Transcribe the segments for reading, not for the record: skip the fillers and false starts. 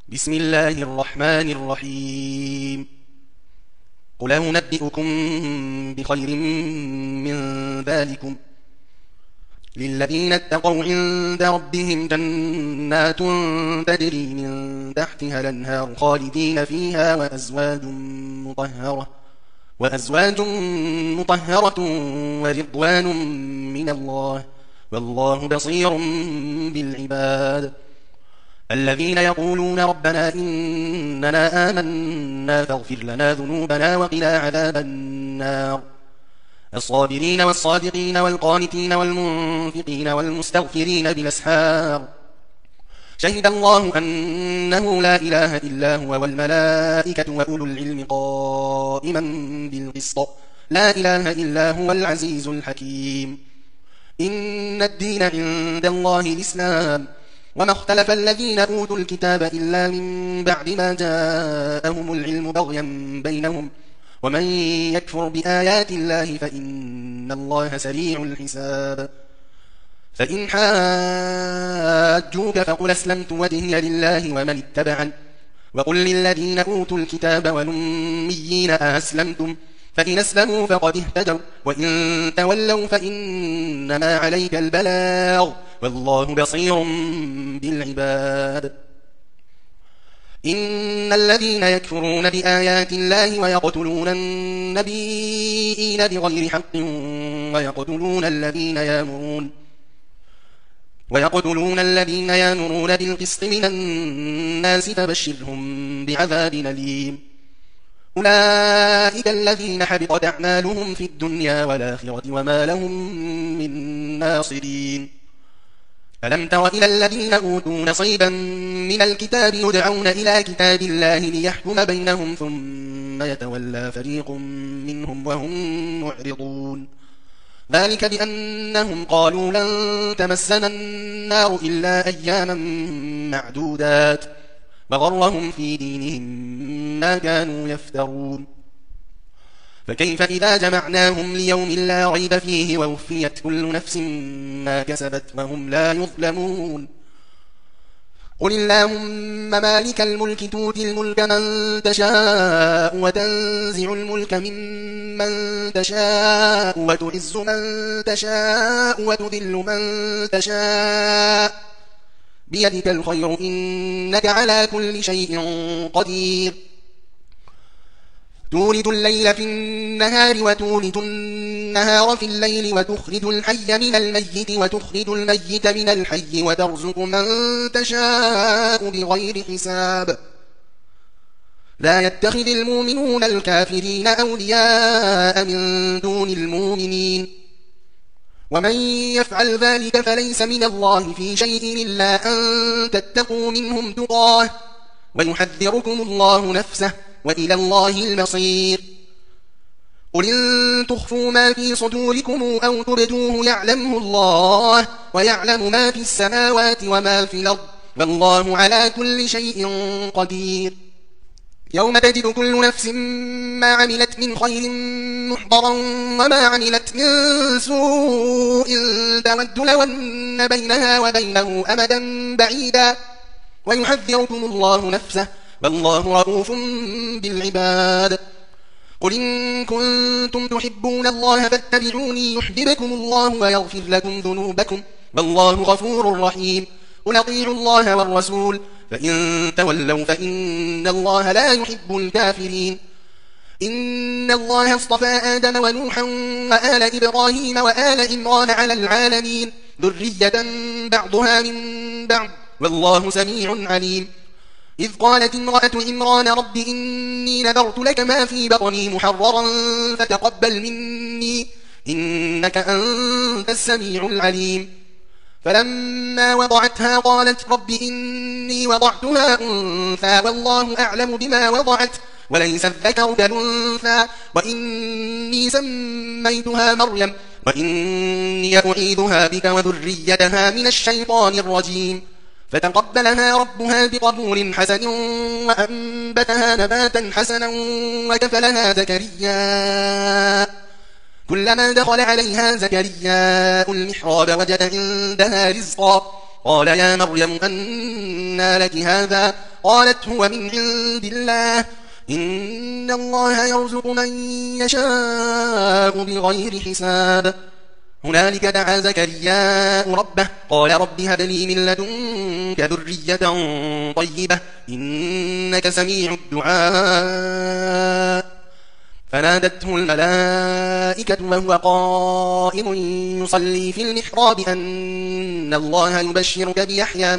بسم الله الرحمن الرحيم. قل أنبئكم بخير من ذلكم للذين اتقوا عند ربهم جنات تجري من تحتها الأنهار خالدين فيها وأزواج مطهرة ورضوان من الله والله بصير بالعباد. الذين يقولون ربنا إننا آمنا فاغفر لنا ذنوبنا وقنا عذاب النار. الصابرين والصادقين والقانتين والمنفقين والمستغفرين بالأسحار. شهد الله أنه لا إله إلا هو والملائكة وأولو العلم قائما بالقسط لا إله إلا هو العزيز الحكيم. إن الدين عند الله الإسلام وما اختلف الذين أوتوا الكتاب إلا من بعد ما جاءهم العلم بغيا بينهم ومن يكفر بآيات الله فإن الله سريع الحساب. فإن حاجوك فقل أسلمت وجهي لله ومن اتبعن وقل للذين أوتوا الكتاب والأميين أسلمتم فإن أسلموا فقد اهتدوا وإن تولوا فإنما عليك البلاغ والله بصير بالعباد. إن الذين يكفرون بآيات الله ويقتلون النبيين بغير حق ويقتلون الذين يأمرون بالقسط من الناس فبشرهم بعذاب أليم. أولئك الذين حبطت أعمالهم في الدنيا والآخرة وما لهم من ناصرين. ألم تر إلى الذين أوتوا نصيبا من الكتاب يدعون إلى كتاب الله ليحكم بينهم ثم يتولى فريق منهم وهم معرضون. ذلك بأنهم قالوا لن تمسنا النار إلا أياما معدودات وغرهم في دينهم ما كانوا يفترون. فكيف إذا جمعناهم ليوم لا ريب فيه ووفيت كل نفس ما كسبت وهم لا يظلمون. قل اللهم مالك الملك تؤتي الملك من تشاء وتنزع الملك ممن تشاء وتعز من تشاء وتذل من تشاء بيدك الخير إنك على كل شيء قدير. تولد الليل في النهار وتولد النهار في الليل وتخرج الحي من الميت وتخرج الميت من الحي وترزق من تشاء بغير حساب. لا يتخذ المؤمنون الكافرين أولياء من دون المؤمنين ومن يفعل ذلك فليس من الله في شيء إلا أن تتقوا منهم تقاه ويحذركم الله نفسه وإلى الله المصير. قل إن تخفوا ما في صدوركم أو تبدوه يعلمه الله ويعلم ما في السماوات وما في الأرض والله على كل شيء قدير. يوم تجد كل نفس ما عملت من خير محضرا وما عملت من سوء تود لو أن بينها وبينه أمدا بعيدا ويحذركم الله نفسه والله رؤوف بالعباد. قل إن كنتم تحبون الله فاتبعوني يحببكم الله ويغفر لكم ذنوبكم والله غفور رحيم. قل أطيعوا الله والرسول فإن تولوا فإن الله لا يحب الكافرين. إن الله اصطفى آدم ونوحا وآل إبراهيم وآل عمران على العالمين ذرية بعضها من بعض والله سميع عليم. إذ قالت امرأة عمران رب إني نذرت لك ما في بطني محررا فتقبل مني إنك أنت السميع العليم. فلما وضعتها قالت رب إني وضعتها أنثى والله أعلم بما وضعت وليس الذكر كالأنثى وإني سميتها مريم وإني أعيذها بك وذريتها من الشيطان الرجيم. فتقبلها ربها بقبول حسن وأنبتها نباتا حسنا وكفلها زكريا. كلما دخل عليها زكريا المحراب وجد عندها رزقا قال يا مريم أنى لك هذا قالت هو من عند الله إن الله يرزق من يشاء بغير حساب. هنالك دعا زكرياء ربه قال رب هب لي من لدنك ذرية طيبة إنك سميع الدعاء. فنادته الملائكة وهو قائم يصلي في المحراب أن الله يبشرك بيحيى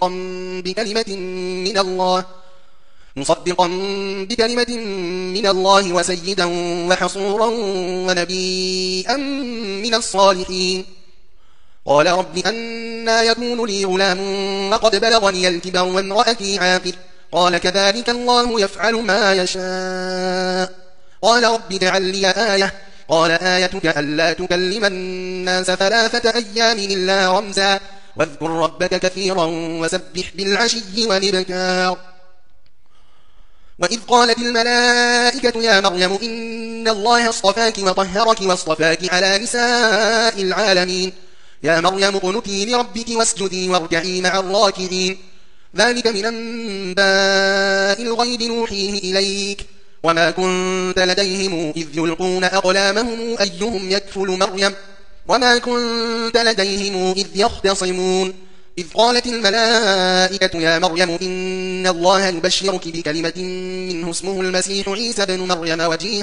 مصدقا بكلمة من الله وسيدا وحصورا ونبيا من الصالحين. قال رب أنى يكون لي غلام وقد بلغني الكبر وامرأتي عاقر قال كذلك الله يفعل ما يشاء. قال رب اجعل لي آية قال آيتك ألا تكلم الناس 3 أيام إلا رمزا واذكر ربك كثيرا وسبح بالعشي والإبكار. وإذ قالت الملائكة يا مريم إن الله اصطفاك وطهرك واصطفاك على نساء العالمين يا مريم اقنتي لربك واسجدي واركعي مع الراكعين. ذلك من أنباء الغيب نوحيه إليك وما كنت لديهم إذ يلقون أقلامهم أيهم يكفل مريم وما كنت لديهم إذ يختصمون. إذ قالت الملائكة يا مريم إن الله يبشرك بكلمة منه اسمه المسيح عيسى بن مريم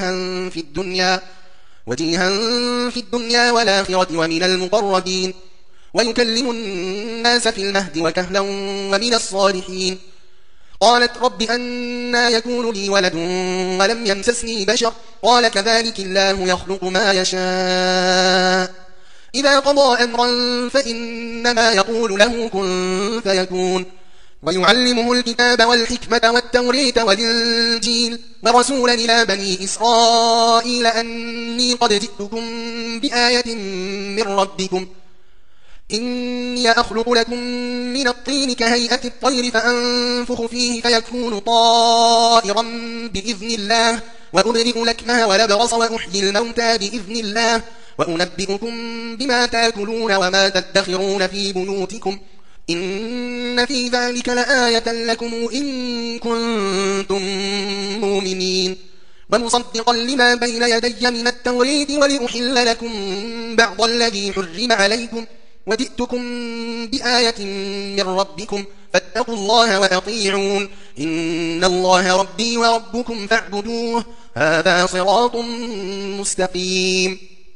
وجيها في الدنيا والآخرة ومن المقربين ويكلم الناس في المهد وكهلا ومن الصالحين. قالت رب أنى يكون لي ولد ولم يمسسني بشر قال كذلك الله يخلق ما يشاء إذا قضى أمرا فإنما يقول له كن فيكون. ويعلمه الكتاب والحكمة والتوريت والإنجيل ورسولا إلى بني إسرائيل أني قد جئتكم بآية من ربكم إني أخلق لكم من الطين كهيئة الطير فأنفخ فيه فيكون طائرا بإذن الله وأبرئ الأكمه والأبرص وأحيي الموتى بإذن الله وأنبئكم بما تأكلون وما تدخرون في بيوتكم إن في ذلك لآية لكم إن كنتم مؤمنين. ومصدقا لما بين يدي من التوريت ولأحل لكم بعض الذي حرم عليكم وجئتكم بآية من ربكم فاتقوا الله وأطيعون إن الله ربي وربكم فاعبدوه هذا صراط مستقيم.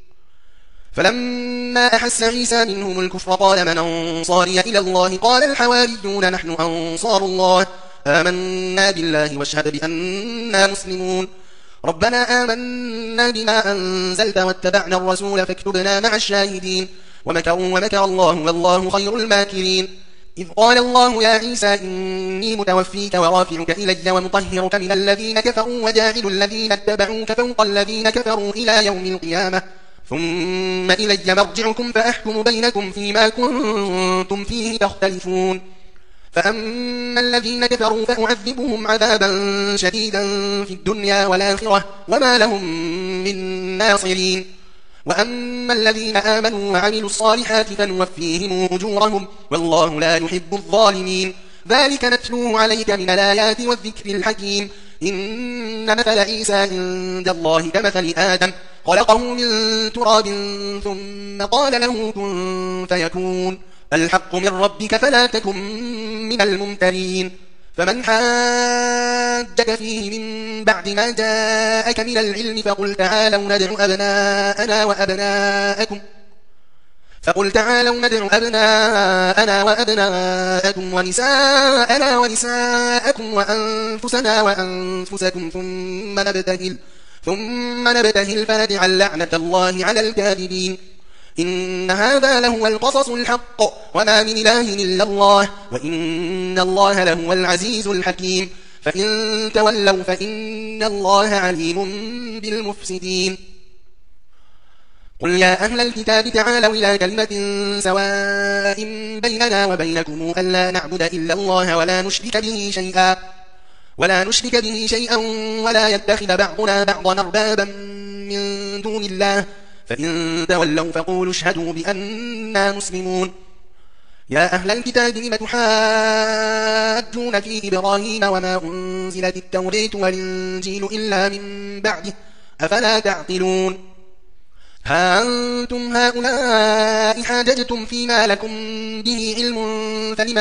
فلما أحس عيسى منهم الكفر قال من أنصاري إلى الله قال الحواريون نحن أنصار الله آمنا بالله واشهد بأننا مسلمون. ربنا آمنا بما أنزلت واتبعنا الرسول فاكتبنا مع الشاهدين ومكروا ومكر الله والله خير الماكرين. إذ قال الله يا عيسى إني متوفيك ورافعك إلي ومطهرك من الذين كفروا وجاعل الذين اتبعوك فوق الذين كفروا إلى يوم القيامة ثم إلي مرجعكم فأحكم بينكم فيما كنتم فيه تختلفون. فأما الذين كفروا فأعذبهم عذابا شديدا في الدنيا والآخرة وما لهم من ناصرين. وأما الذين آمنوا وعملوا الصالحات فنوفيهم أجورهم والله لا يحب الظالمين. ذلك نتلوه عليك من الآيات والذكر الحكيم. إن مثل عيسى عند الله كمثل آدم خلقه من تراب ثم قال له كن فيكون الحق من ربك فلا تكن من الممترين. فمن حاجك فيه من بعد ما جاءك من العلم فقل تعالوا ندع أبناءنا وأبناءكم ونساءنا ونساءكم وأنفسنا وأنفسكم ثم نبتهل فنجعل لعنة الله على الكاذبين. إن هذا لهو القصص الحق وما من إله إلا الله وإن الله لهو العزيز الحكيم. فإن تولوا فإن الله عليم بالمفسدين. قل يا أهل الكتاب تعالوا إلى كلمة سواء بيننا وبينكم ألا نعبد إلا الله ولا نشرك به شيئا ولا يتخذ بعضنا بعضا أربابا من دون الله فإن تولوا فقولوا اشهدوا بأننا مسلمون. يا أهل الكتاب لم تحاجون في إبراهيم وما أنزلت التوراة والإنجيل إلا من بعده أفلا تعقلون ها أنتم هؤلاء حاججتم فيما لكم به علم فلم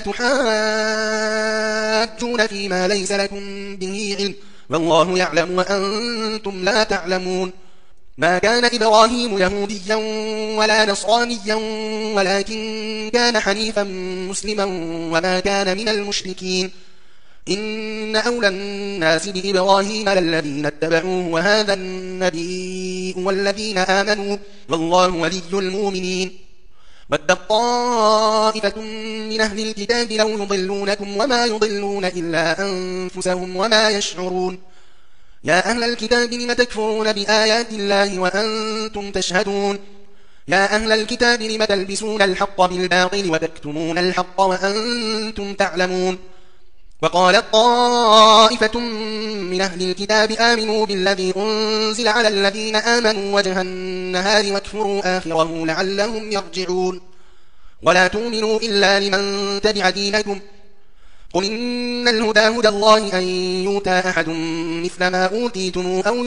تحاجون فيما ليس لكم به علم والله يعلم وأنتم لا تعلمون ما كان إبراهيم يهوديا ولا نصرانيا ولكن كان حنيفا مسلما وما كان من المشركين إن أولى الناس بإبراهيم للذين اتبعوه وهذا النبي والذين آمنوا والله ولي المؤمنين ودت طائفة من أهل الكتاب لو يضلونكم وما يضلون إلا أنفسهم وما يشعرون يا أهل الكتاب لم تكفرون بآيات الله وأنتم تشهدون يا أهل الكتاب لم تلبسون الحق بالباطل وتكتمون الحق وأنتم تعلمون وقالت طائفة من أهل الكتاب آمنوا بالذي أنزل على الذين آمنوا وجه النهار واكفروا آخره لعلهم يرجعون ولا تؤمنوا إلا لمن تبع دينكم قل إن الهدى هدى الله أن يؤتى أحد مثل ما أوتيتم أو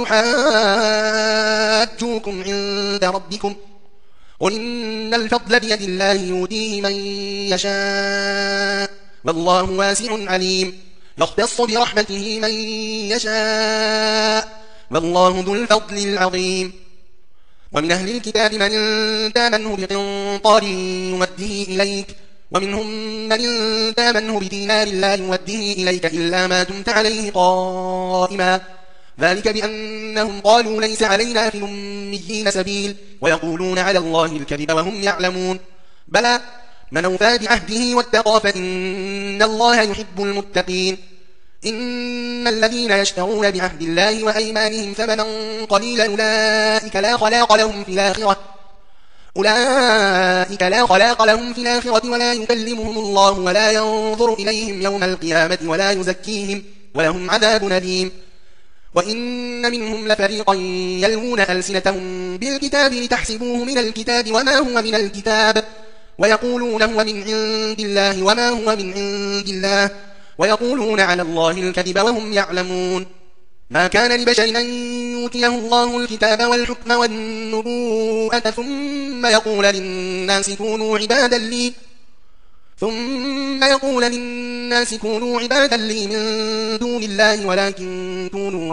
يحاجوكم عند ربكم قل إن الفضل بيد الله يؤتيه من يشاء والله واسع عليم يختص برحمته من يشاء والله ذو الفضل العظيم ومن أهل الكتاب من تامنه بقنطار يوده إليك ومنهم من تامنه بدينار لا يوده إليك إلا ما دمت عليه قائما ذلك بأنهم قالوا ليس علينا في الأميين سبيل ويقولون على الله الكذب وهم يعلمون بلى من أوفى بعهده واتقى فإن الله يحب المتقين إن الذين يشترون بعهد الله وأيمانهم ثمنا قليلا أولئك لا خلاق لهم في الآخرة ولا يكلمهم الله ولا ينظر إليهم يوم القيامة ولا يزكيهم ولهم عذاب أليم وإن منهم لفريقا يلوون ألسنتهم بالكتاب لتحسبوه من الكتاب وما هو من الكتاب ويقولون هو من عند الله وما هو من عند الله ويقولون على الله الكذب وهم يعلمون ما كان لبشر أن يؤتيه الله الكتاب والحكم والنبوءة ثم يقول للناس كونوا عبادا لي من دون الله ولكن كونوا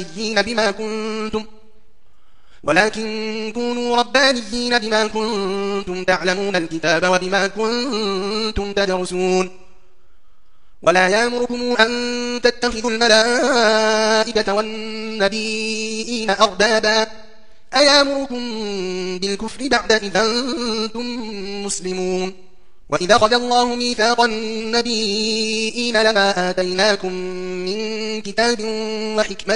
ربانيين بما كنتم تعلمون الكتاب وبما كنتم تدرسون ولا يأمركم أن تتخذوا الملائكة والنبيين أربابا أيامركم بالكفر بعد إذا أنتم مسلمون وإذا أخذ الله ميثاق النبيين لما آتيناكم من كتاب وحكمة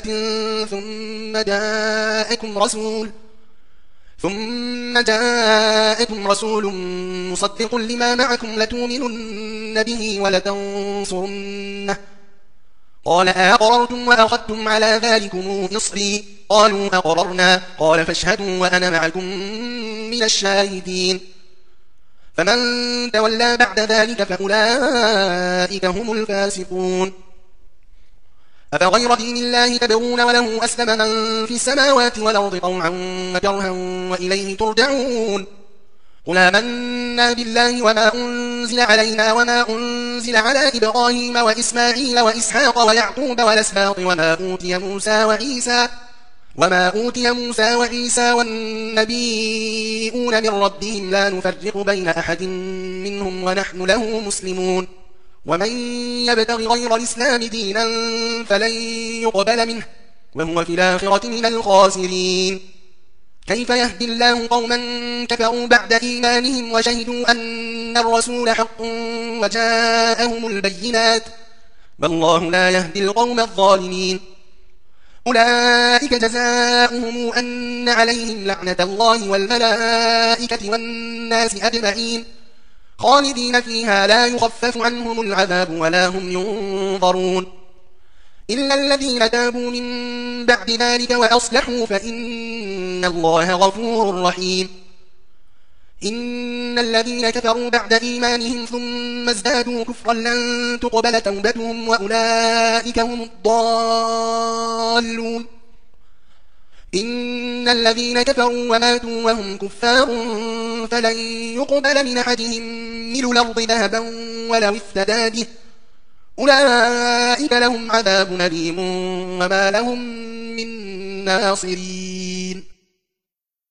ثم جاءكم رسول مصدق لما معكم لتؤمنن به ولتنصرنه قال أأقررتم وأخذتم على ذلكم إصري قالوا أقررنا قال فاشهدوا وأنا معكم من الشاهدين فمن تولى بعد ذلك فأولئك هم الفاسقون أفغير دين الله تبغون وله أسلم من في السماوات والأرض طوعا وكرها وإليه ترجعون قل آمنا بالله وما أنزل علينا وما أنزل على إبراهيم وإسماعيل وإسحاق ويعقوب والأسباط وما أوتي موسى وعيسى والنبيون من ربهم لا نفرق بين أحد منهم ونحن له مسلمون ومن يبتغ غير الإسلام دينا فلن يقبل منه وهو في الآخرة من الخاسرين كيف يهدي الله قوما كفروا بعد إيمانهم وشهدوا أن الرسول حق وجاءهم البينات والله لا يهدي القوم الظالمين أولئك جزاؤهم أن عليهم لعنة الله والملائكة والناس أجمعين خالدين فيها لا يخفف عنهم العذاب ولا هم ينظرون إلا الذين تابوا من بعد ذلك وأصلحوا فإن الله غفور رحيم إن الذين كفروا بعد إيمانهم ثم ازدادوا كفرا لن تقبل توبتهم وأولئك هم الضالون. إن الذين كفروا وماتوا وهم كفار فلن يقبل من أحدهم ملء الأرض ذهبا ولو افتدى به، أولئك لهم عذاب أليم وما لهم من ناصرين.